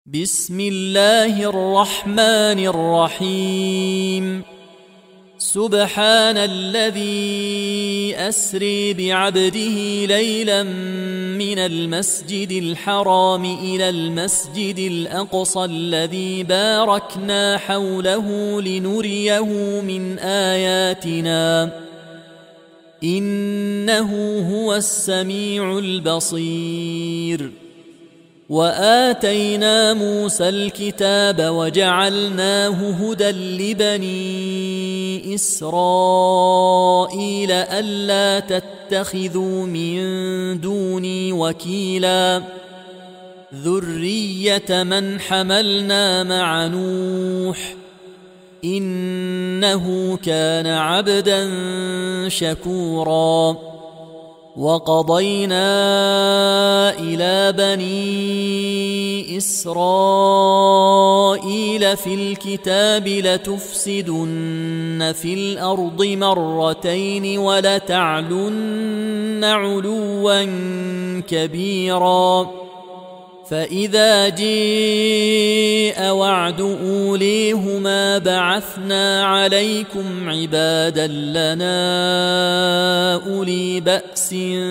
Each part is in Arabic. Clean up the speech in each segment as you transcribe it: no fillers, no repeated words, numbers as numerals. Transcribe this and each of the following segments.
بسم الله الرحمن الرحيم. سبحان الذي أسري بعبده ليلا من المسجد الحرام إلى المسجد الأقصى الذي باركنا حوله لنريه من آياتنا إنه هو السميع البصير. وآتينا موسى الكتاب وجعلناه هدى لبني إسرائيل ألا تتخذوا من دوني وكيلا ذرية من حملنا مع نوح إنه كان عبدا شكورا. وقضينا إلى بني إسرائيل في الكتاب لتفسدن في الأرض مرتين ولتعلن علوا كبيرا. فإذا جاء وعد أوليهما بعثنا عليكم عبادا لنا أولي بأس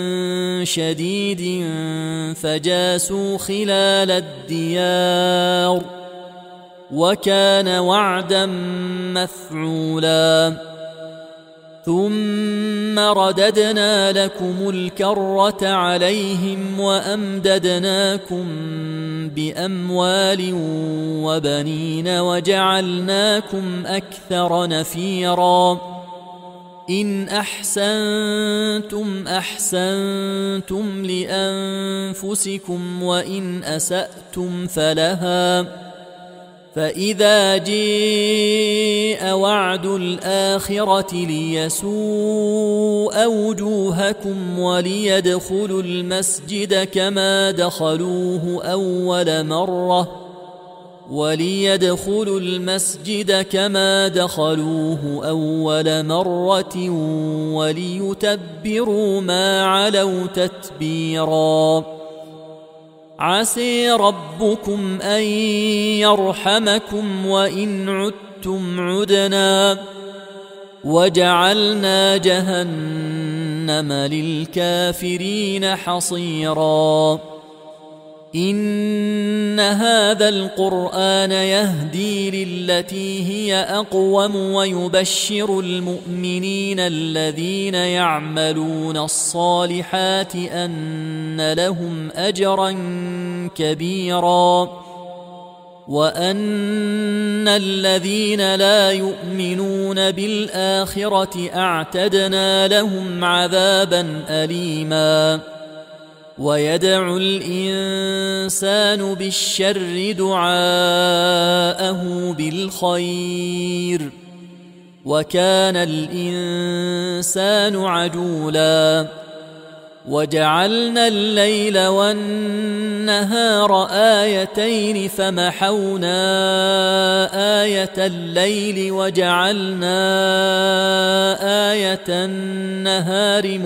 شديد فجاسوا خلال الديار وكان وعدا مفعولا. ثم رددنا لكم الكرة عليهم وأمددناكم بأموال وبنين وجعلناكم أكثر نفيرا. إن أحسنتم أحسنتم لأنفسكم وإن أسأتم فلها. فإذا جاء وعد الآخرة ليسوء وجوهكم وليدخلوا المسجد كما دخلوه أول مرة وليتبروا ما علوا تتبيرا. عسى ربكم أن يرحمكم وإن عدتم عدنا وجعلنا جهنم للكافرين حصيرا. إن هذا القرآن يهدي للتي هي أقوم ويبشر المؤمنين الذين يعملون الصالحات أن لهم أجرا كبيرا وأن الذين لا يؤمنون بالآخرة أعتدنا لهم عذابا أليما. ويدعو الإنسان بالشر دعاءه بالخير وكان الإنسان عجولا. وجعلنا الليل والنهار آيتين فمحونا آية الليل وجعلنا آية النهار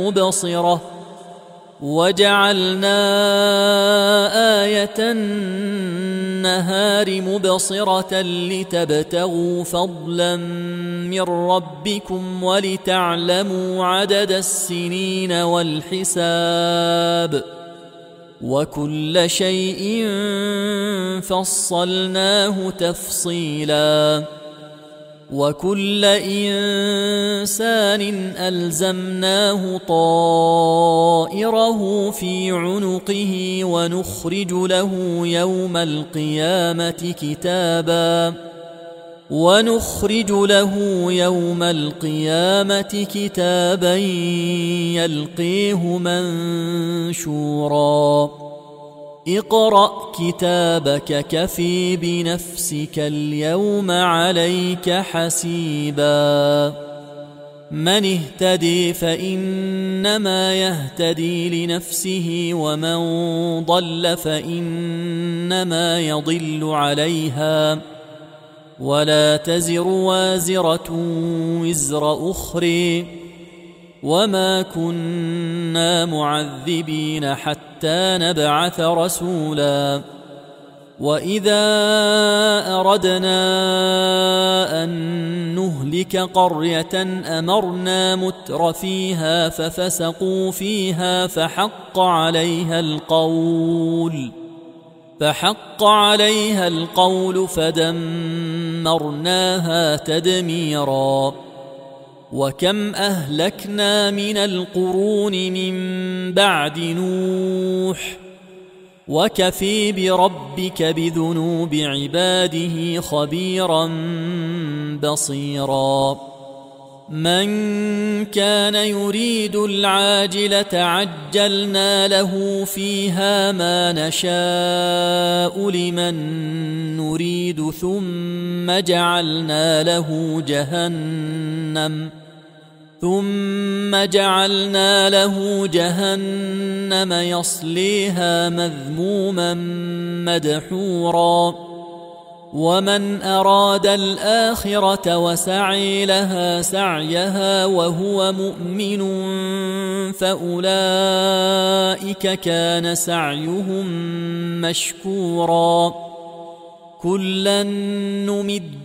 مبصرة لتبتغوا فضلا من ربكم ولتعلموا عدد السنين والحساب وكل شيء فصلناه تفصيلا. وكل إنسان ألزمناه طائره في عنقه ونخرج له يوم القيامة كتابا يلقيه منشورا. اقرأ كتابك كفي بنفسك اليوم عليك حسيبا. من اهتدي فإنما يهتدي لنفسه ومن ضل فإنما يضل عليها ولا تزر وازرة وزر أخرى وما كنا معذبين حتى نبعث رسولا وإذا أردنا أن نهلك قرية أمرنا متر فيها ففسقوا فيها فحق عليها القول فدمرناها تدميرا. وكم أهلكنا من القرون من بعد نوح وكفي بربك بذنوب عباده خبيرا بصيرا. من كان يريد العاجلة عجلنا له فيها ما نشاء لمن نريد ثم جعلنا له جهنم يصليها مذموما مدحورا. ومن أراد الآخرة وسعي لها سعيها وهو مؤمن فأولئك كان سعيهم مشكورا. كلا نمد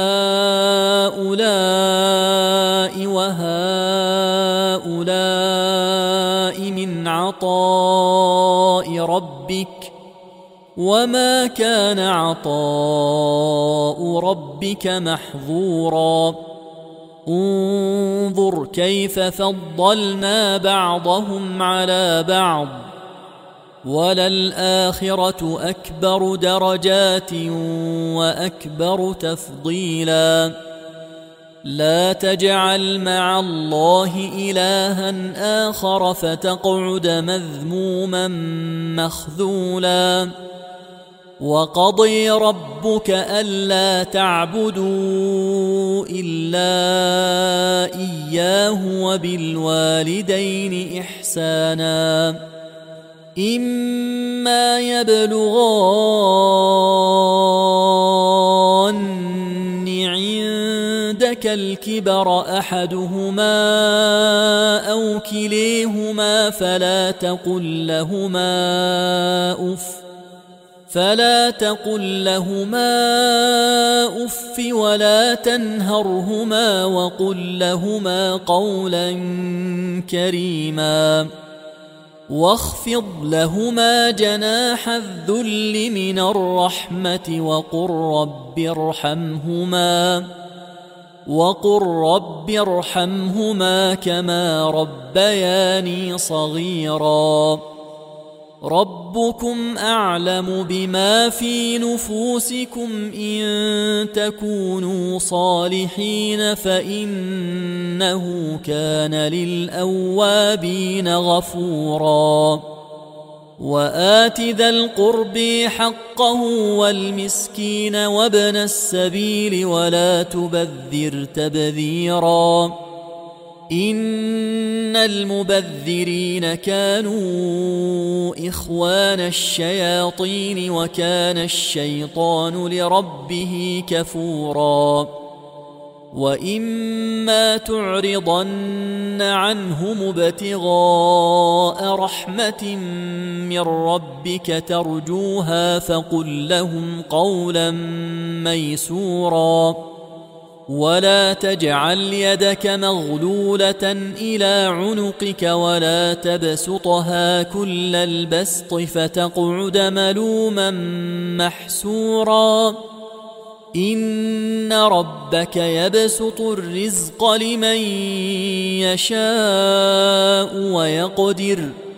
هؤلاء وهؤلاء من عطاء ربك وما كان عطاء ربك محظورا. انظر كيف فضلنا بعضهم على بعض وللآخرة أكبر درجات وأكبر تفضيلا. لا تجعل مع الله إلها آخر فتقعد مذموما مخذولا. وقضي ربك ألا تعبدوا إلا إياه وبالوالدين إحسانا. إما يبلغن عندك الكبر أحدهما أو كليهما فلا تقل لهما أف ولا تنهرهما وقل لهما قولا كريما. واخفض لهما جناح الذل من الرحمة وقل رب ارحمهما كما ربياني صغيرا. ربكم أعلم بما في نفوسكم إن تكونوا صالحين فإنه كان للأوابين غفورا. وآت ذا القرب حقه والمسكين وابن السبيل ولا تبذر تبذيرا. إن المبذرين كانوا إخوان الشياطين وكان الشيطان لربه كفورا. وإما تعرضن عنهم ابتغاء رحمة من ربك ترجوها فقل لهم قولا ميسورا. ولا تجعل يدك مغلولة إلى عنقك ولا تبسطها كل البسط فتقعد ملوما محسورا. إن ربك يبسط الرزق لمن يشاء ويقدر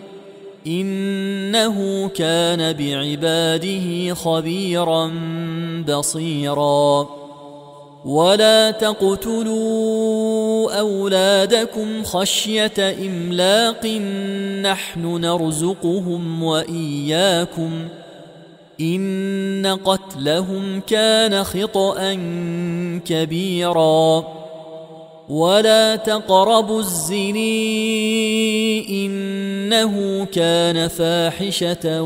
إنه كان بعباده خبيرا بصيرا. ولا تقتلوا أولادكم خشية إملاق نحن نرزقهم وإياكم إن قتلهم كان خطأ كبيرا. ولا تقربوا الزنا إنه كان فاحشة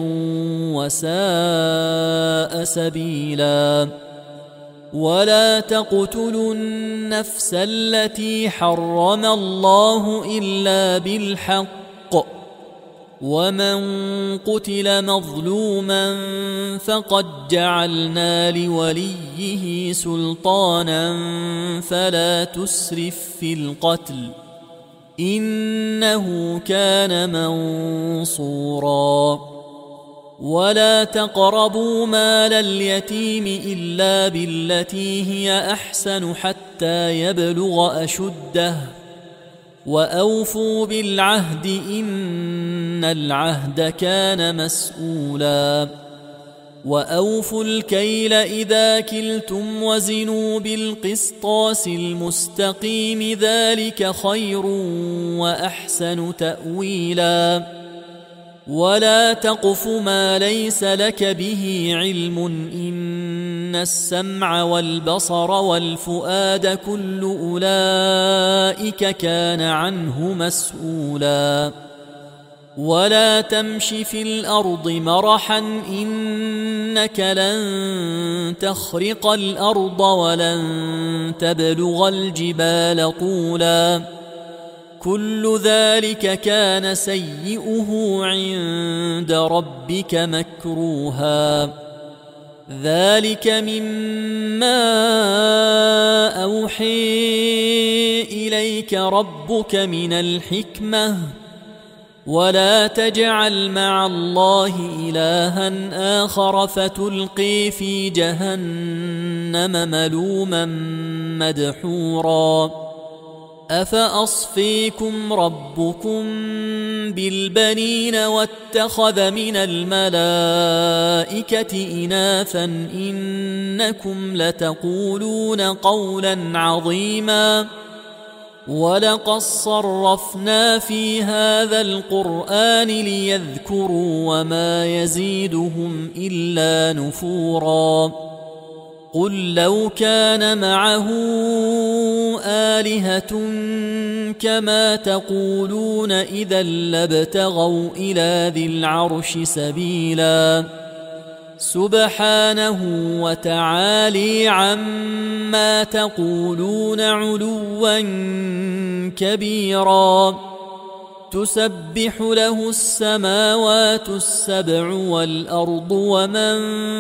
وساء سبيلا. ولا تقتلوا النفس التي حرم الله إلا بالحق ومن قتل مظلوما فقد جعلنا لوليه سلطانا فلا تسرف في القتل إنه كان منصورا ولا تقربوا مال اليتيم إلا بالتي هي أحسن حتى يبلغ أشده وأوفوا بالعهد إن العهد كان مسؤولا وأوفوا الكيل إذا كلتم وزنوا بالقسطاس المستقيم ذلك خير وأحسن تأويلا ولا تقف ما ليس لك به علم إن السمع والبصر والفؤاد كل أولئك كان عنه مسؤولا ولا تمش في الأرض مرحا إنك لن تخرق الأرض ولن تبلغ الجبال طولا كل ذلك كان سيئه عند ربك مكروها ذلك مما أوحي إليك ربك من الحكمة ولا تجعل مع الله إلها آخر فتلقي في جهنم ملوما مدحورا أفأصفيكم ربكم بالبنين واتخذ من الملائكة إناثا إنكم لتقولون قولا عظيما ولقد صرفنا في هذا القرآن ليذكروا وما يزيدهم إلا نفورا قل لو كان معه آلهة كما تقولون إذا لابتغوا إلى ذي العرش سبيلا سبحانه وتعالى عما تقولون علوا كبيرا تسبح له السماوات السبع والأرض ومن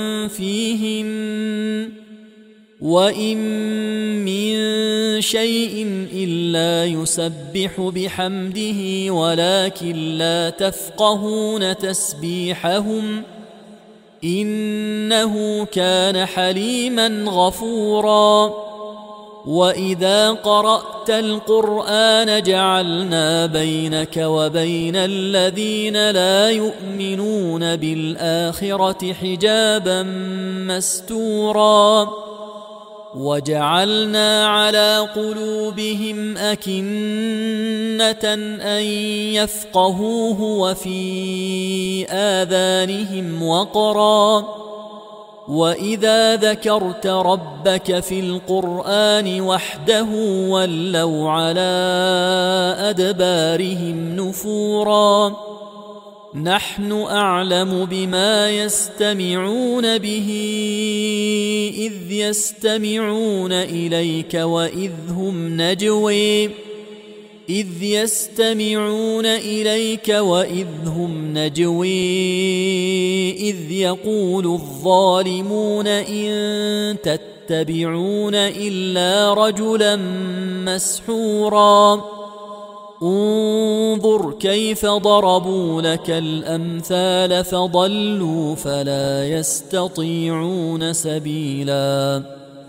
فيهن وإن من شيء إلا يسبح بحمده ولكن لا تفقهون تسبيحهم إنه كان حليما غفورا وإذا قرأت القرآن جعلنا بينك وبين الذين لا يؤمنون بالآخرة حجابا مستورا وجعلنا على قلوبهم أكنة أن يفقهوه وفي آذانهم وقرا وإذا ذكرت ربك في القرآن وحده ولوا على أدبارهم نفورا نحن أعلم بما يستمعون به إذ يستمعون إليك وإذ هم نجوي إذ يقول الظالمون إن تتبعون إلا رجلا مسحورا انظر كيف ضربوا لك الأمثال فضلوا فلا يستطيعون سبيلا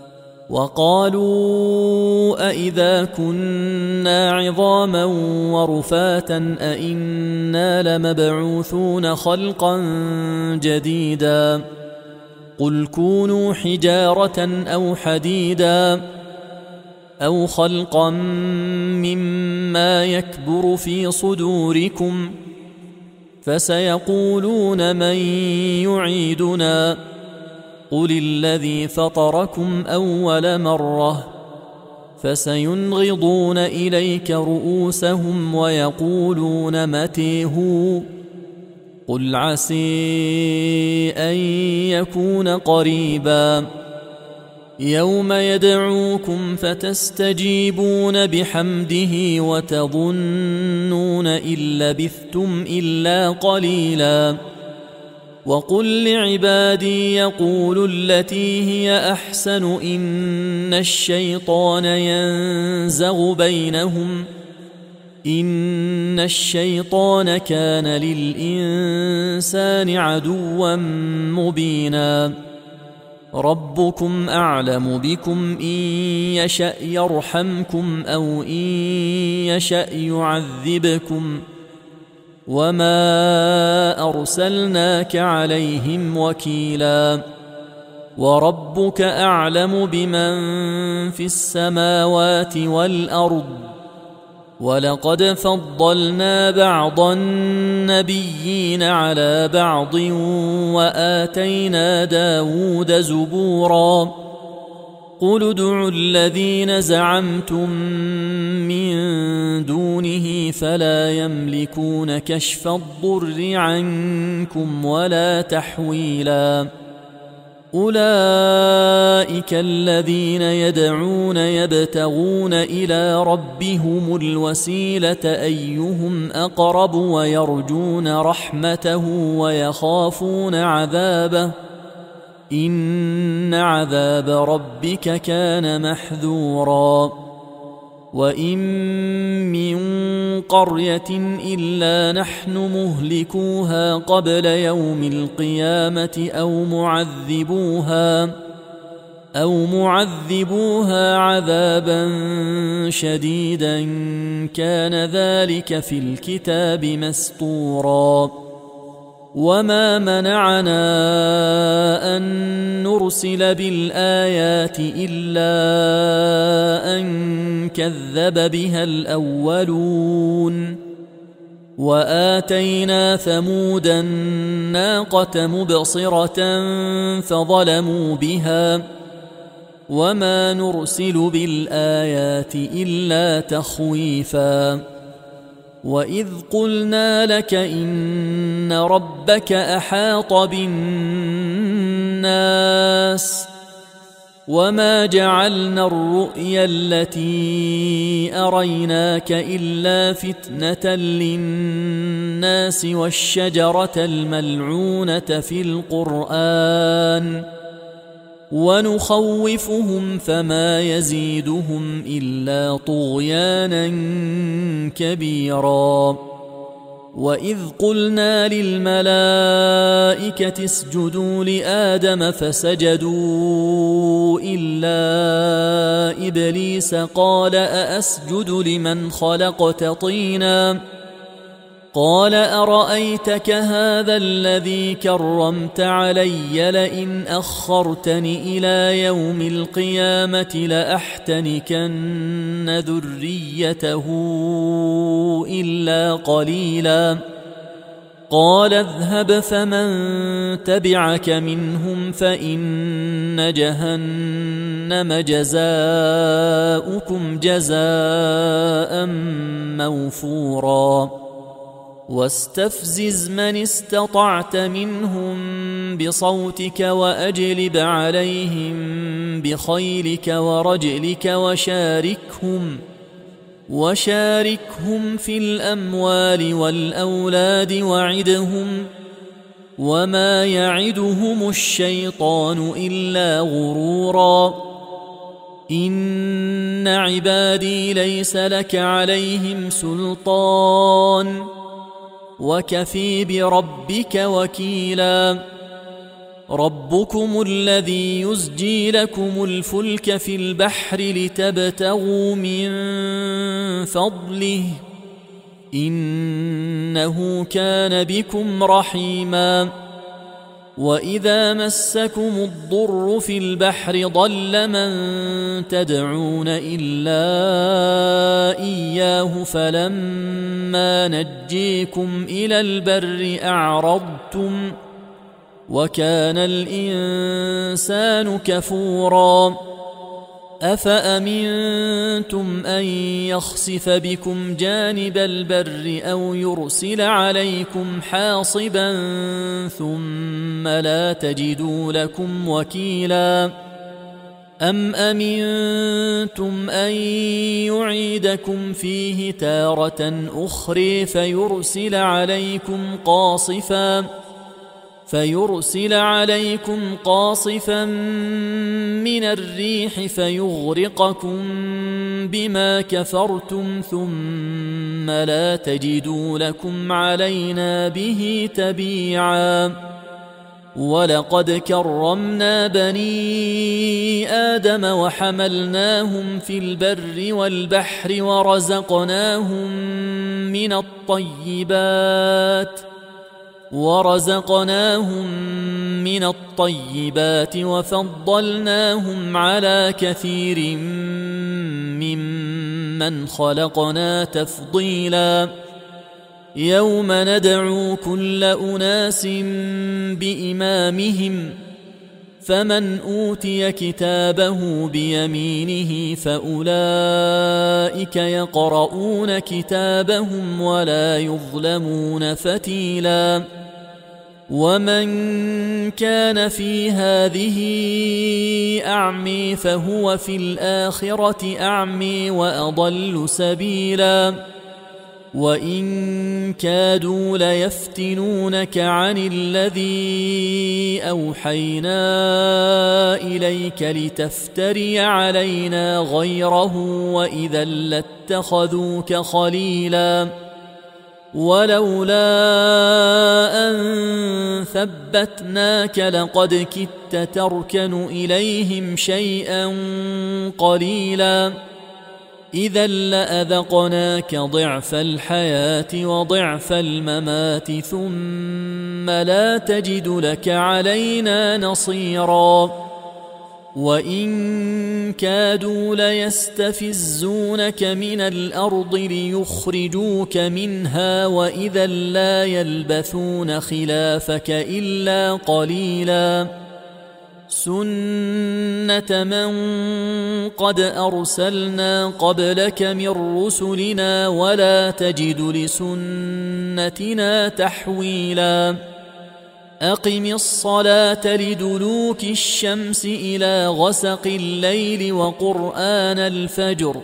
وقالوا أئذا كنا عظاما ورفاتا أئنا لمبعوثون خلقا جديدا قل كونوا حجارة أو حديدا أو خلقا مما يكبر في صدوركم فسيقولون من يعيدنا قل الذي فطركم أول مرة فسينغضون إليك رؤوسهم ويقولون متى هو قل عسى أن يكون قريبا يوم يدعوكم فتستجيبون بحمده وتظنون إن لبثتم إلا قليلا. وقل لعبادي يقولوا التي هي أحسن إن الشيطان ينزغ بينهم إن الشيطان كان للإنسان عدوا مبينا. ربكم أعلم بكم إن يشأ يرحمكم أو إن يشأ يعذبكم وما أرسلناك عليهم وكيلا. وربك أعلم بمن في السماوات والأرض ولقد فضلنا بعض النبيين على بعض وآتينا داود زبورا. قل ادعوا الذين زعمتم من دونه فلا يملكون كشف الضر عنكم ولا تحويلا. أولئك الذين يدعون يبتغون إلى ربهم الوسيلة أيهم أقرب ويرجون رحمته ويخافون عذابه إن عذاب ربك كان محذورا. وإن من قرية إلا نحن مهلكوها قبل يوم القيامة أو معذبوها عذابا شديدا كان ذلك في الكتاب مسطورا. وما منعنا أن نرسل بالآيات إلا أن كذب بها الأولون. وآتينا ثمود الناقة مبصرة فظلموا بها وما نرسل بالآيات إلا تخويفا. وإذ قلنا لك إن ربك أحاط بالناس وما جعلنا الرؤيا التي أريناك إلا فتنة للناس والشجرة الملعونة في القرآن ونخوفهم فما يزيدهم إلا طغيانا كبيرا. وإذ قلنا للملائكة اسجدوا لآدم فسجدوا إلا إبليس قال أأسجد لمن خلقت طينا قال أرأيتك هذا الذي كرمت علي لئن أخرتني إلى يوم القيامة لأحتنكن ذريته إلا قليلا. قال اذهب فمن تبعك منهم فإن جهنم جزاؤكم جزاء موفورا. واستفزز من استطعت منهم بصوتك وأجلب عليهم بخيلك ورجلك وشاركهم في الأموال والأولاد وعدهم وما يعدهم الشيطان إلا غرورا. إن عبادي ليس لك عليهم سلطان وكفي بربك وكيلا. ربكم الذي يزجي لكم الفلك في البحر لتبتغوا من فضله إنه كان بكم رحيما. وإذا مسكم الضر في البحر ضل من تدعون إلا إياه فلما نجيكم إلى البر أعرضتم وكان الإنسان كفورا. أفأمنتم أن يخسف بكم جانب البر أو يرسل عليكم حاصبا ثم لا تجدوا لكم وكيلا. أم أمنتم أن يعيدكم فيه تارة أخرى فيرسل عليكم قاصفا من الريح فيغرقكم بما كفرتم ثم لا تجدوا لكم علينا به تبيعا ولقد كرمنا بني آدم وحملناهم في البر والبحر ورزقناهم من الطيبات وفضلناهم على كثير ممن خلقنا تفضيلا يوم ندعو كل أناس بإمامهم فمن أوتي كتابه بيمينه فأولئك يقرؤون كتابهم ولا يظلمون فتيلا ومن كان في هذه أعمي فهو في الآخرة أعمي وأضل سبيلا وإن كادوا ليفتنونك عن الذي أوحينا إليك لتفتري علينا غيره وإذا لاتخذوك خليلا ولولا أن ثبتناك لقد كدت تركن إليهم شيئا قليلا إذا لأذقناك ضعف الحياة وضعف الممات ثم لا تجد لك علينا نصيرا وإن كادوا ليستفزونك من الأرض ليخرجوك منها وإذا لا يلبثون خلافك إلا قليلا سنة من قد أرسلنا قبلك من رسلنا ولا تجد لسنتنا تحويلا أقم الصلاة لدلوك الشمس إلى غسق الليل وقرآن الفجر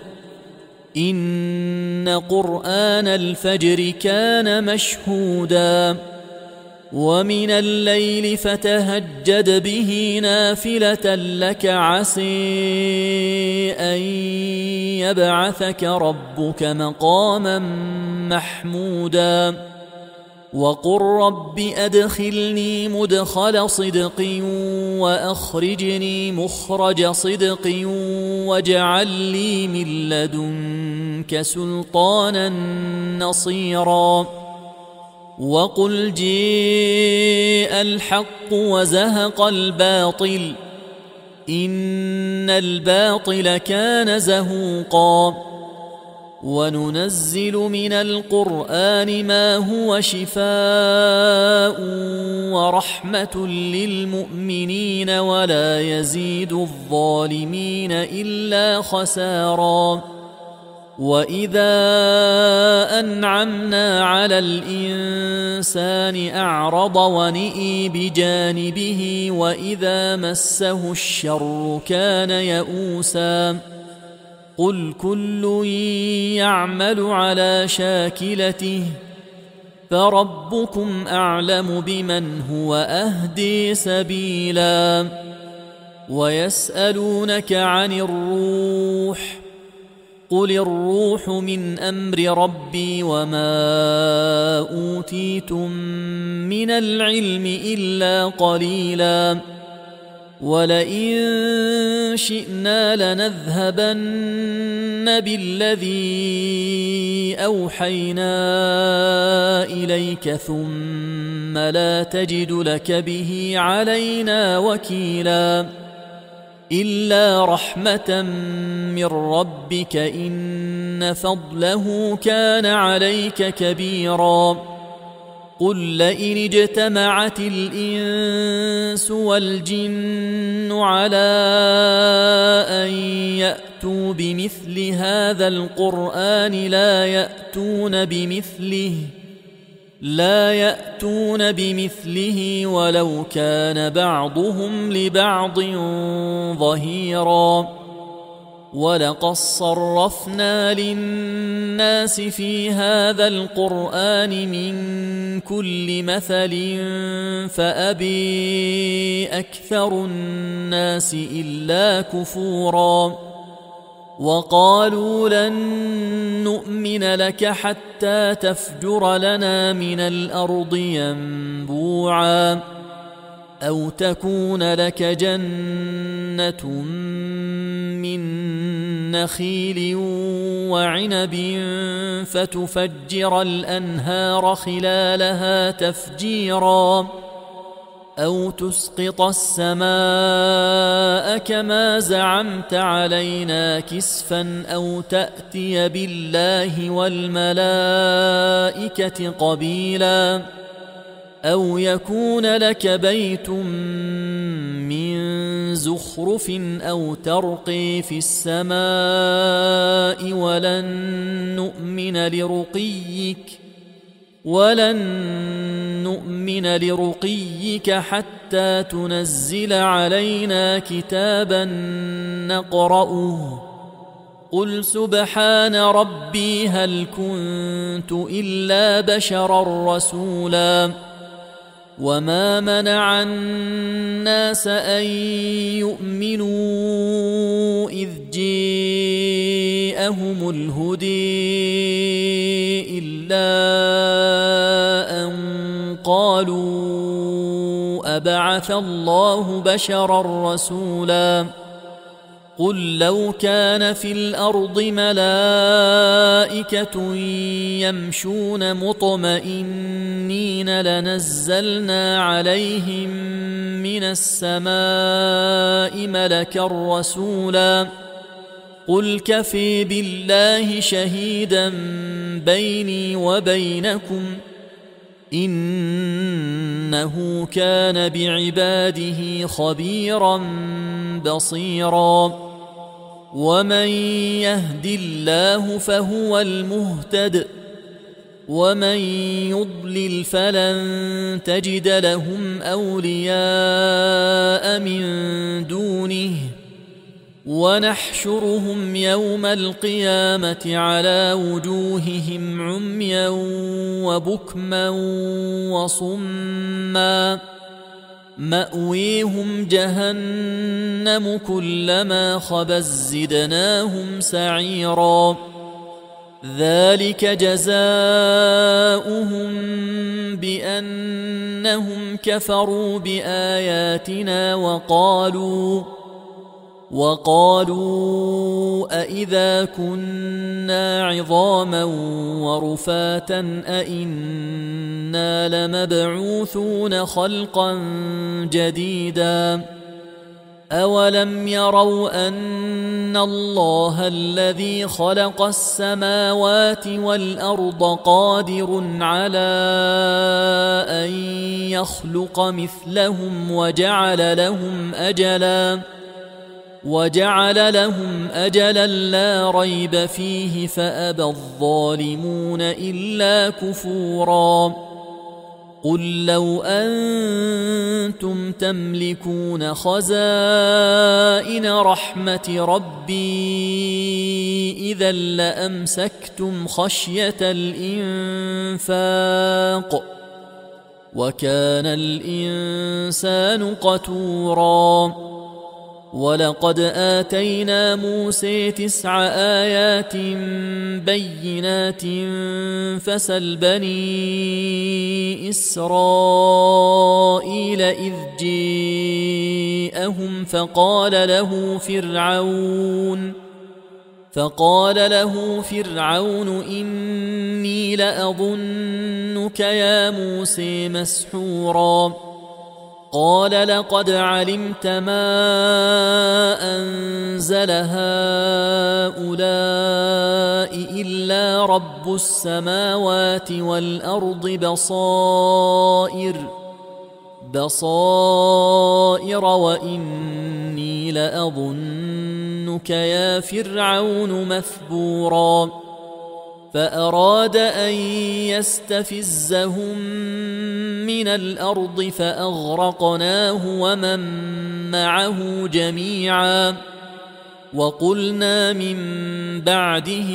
إن قرآن الفجر كان مشهودا ومن الليل فتهجد به نافلة لك عسى أن يبعثك ربك مقاما محمودا وقل رب أدخلني مدخل صدق وأخرجني مخرج صدق واجعل لي من لدنك سلطانا نصيرا وقل جاء الحق وزهق الباطل إن الباطل كان زهوقا وننزل من القرآن ما هو شفاء ورحمة للمؤمنين ولا يزيد الظالمين إلا خسارا وإذا أنعمنا على الإنسان أعرض ونئي بجانبه وإذا مسه الشر كان يئوسا قل كل يعمل على شاكلته فربكم أعلم بمن هو أهدي سبيلا ويسألونك عن الروح قل الروح من أمر ربي وما أوتيتم من العلم إلا قليلا ولئن شئنا لنذهبن بالذي أوحينا إليك ثم لا تجد لك به علينا وكيلا إلا رحمة من ربك إن فضله كان عليك كبيرا قل لئن اجتمعت الإنس والجن على أن يأتوا بمثل هذا القرآن لا يأتون بمثله لا يأتون بمثله ولو كان بعضهم لبعض ظهيرا ولقد صرفنا للناس في هذا القرآن من كل مثل فأبي أكثر الناس إلا كفورا وقالوا لن نؤمن لك حتى تفجر لنا من الأرض ينبوعا أو تكون لك جنة من نخيل وعنب فتفجر الأنهار خلالها تفجيرا أو تسقط السماء كما زعمت علينا كسفا أو تأتي بالله والملائكة قبيلا أو يكون لك بيت من زخرف أو ترقي في السماء ولن نؤمن لرقيك حتى تنزل علينا كتابا نقرأه قل سبحان ربي هل كنت إلا بشرا رسولا وما منع الناس أن يؤمنوا إذ جاءهم الهدي إلا أن قالوا أبعث الله بشرا رسولا قل لو كان في الأرض ملائكة يمشون مطمئنين لنزلنا عليهم من السماء ملكا رسولا قل كفي بالله شهيدا بيني وبينكم إنه كان بعباده خبيرا بصيرا ومن يهد الله فهو المهتد ومن يضلل فلن تجد لهم أولياء من دونه ونحشرهم يوم القيامة على وجوههم عميا وبكما وصما مأويهم جهنم كلما خبت زدناهم سعيرا ذلك جزاؤهم بأنهم كفروا بآياتنا وقالوا أإذا كنا عظاما ورفاتا أإنا لمبعوثون خلقا جديدا أولم يروا أن الله الذي خلق السماوات والأرض قادر على أن يخلق مثلهم وجعل لهم أجلا لا ريب فيه فأبى الظالمون إلا كفورا قل لو أنتم تملكون خزائن رحمة ربي إذا لأمسكتم خشية الإنفاق وكان الإنسان قتورا ولقد آتينا موسى 9 آيات بينات فسل بني إسرائيل إذ جاءهم فقال له فرعون إني لأظنك يا موسى مسحورا قال لقد علمت ما أنزل هؤلاء إلا رب السماوات والأرض بصائر وإني لأظنك يا فرعون مثبورا فأراد أن يستفزهم من الأرض فأغرقناه ومن معه جميعا وقلنا من بعده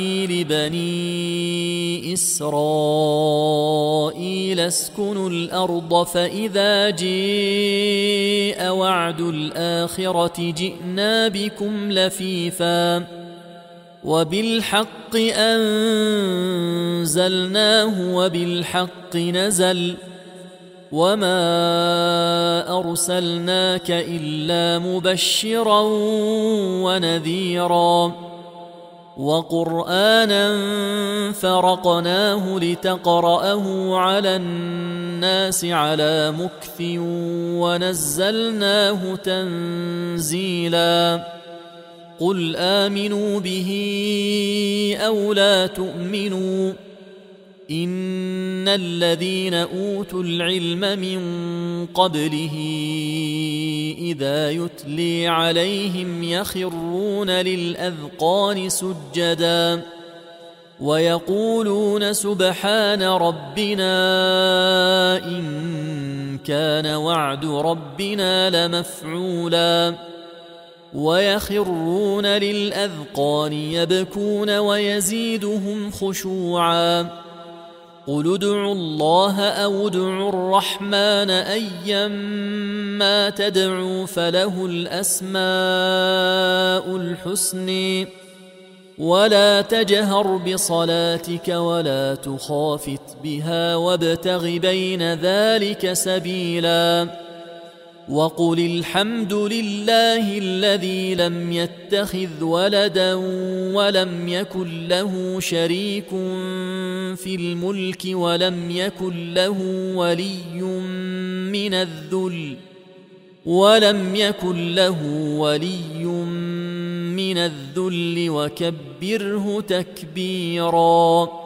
لبني إسرائيل اسكنوا الأرض فإذا جاء وعد الآخرة جئنا بكم لفيفا وبالحق أنزلناه وبالحق نزل وما أرسلناك إلا مبشرا ونذيرا وقرآنا فرقناه لتقرأه على الناس على مكث ونزلناه تنزيلا قل آمنوا به أو لا تؤمنوا إن الذين أوتوا العلم من قبله إذا يتلي عليهم يخرون للأذقان سجدا ويقولون سبحان ربنا إن كان وعد ربنا لمفعولا ويخرون للأذقان يبكون ويزيدهم خشوعا قل ادعوا الله أو ادعوا الرحمن أيما تدعوا فله الأسماء الحسن ولا تجهر بصلاتك ولا تخافت بها وابتغ بين ذلك سبيلا وقل الحمد لله الذي لم يتخذ ولدا ولم يكن له شريك في الملك ولم يكن له ولي من الذل وكبره تكبيرا.